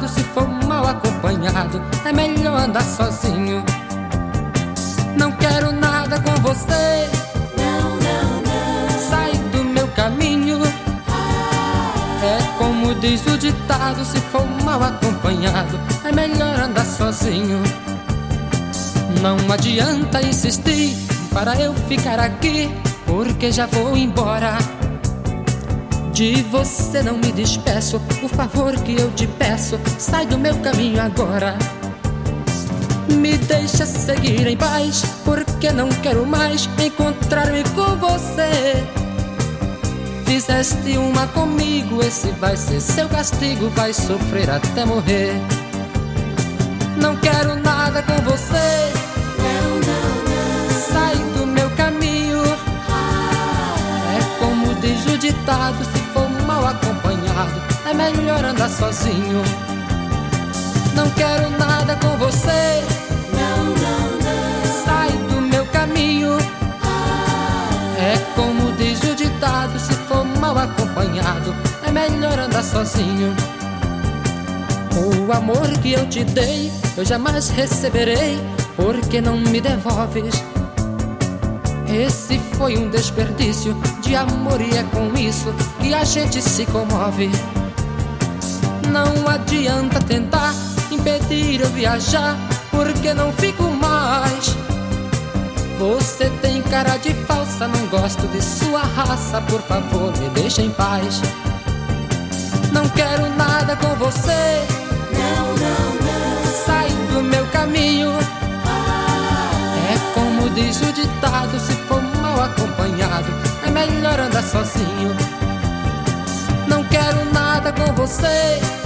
ditado: se for mal acompanhado, é melhor andar sozinho. Não quero nada com você, Não, não, não. sai do meu caminho. É como diz o ditado: se for mal acompanhado, é melhor andar sozinho. Não adianta insistir para eu ficar aqui, porque já vou embora. De você não me despeço, por favor que eu te peço, sai do meu caminho agora. Me deixa seguir em paz, porque não quero mais encontrar-me com você. Fizeste uma comigo, esse vai ser seu castigo, vai sofrer até morrer. Não quero nada com você, Não, não, não. sai do meu caminho. É como diz o ditado: se for mal acompanhado, é melhor andar sozinho. Não quero nada com você, Não, não, não. sai do meu caminho. É como diz o ditado: se for mal acompanhado, é melhor andar sozinho. O amor que eu te dei, eu jamais receberei, porque não me devolves. Esse foi um desperdício de amor e é com isso que a gente se comove. Não adianta tentar impedir eu viajar, porque não fico mais. Você tem cara de falsa, não gosto de sua raça, por favor me deixa em paz. Não quero nada com você, Não, não, não. sai do meu caminho. É como diz o ditado: se for mal acompanhado, é melhor andar sozinho. Não quero nada com você,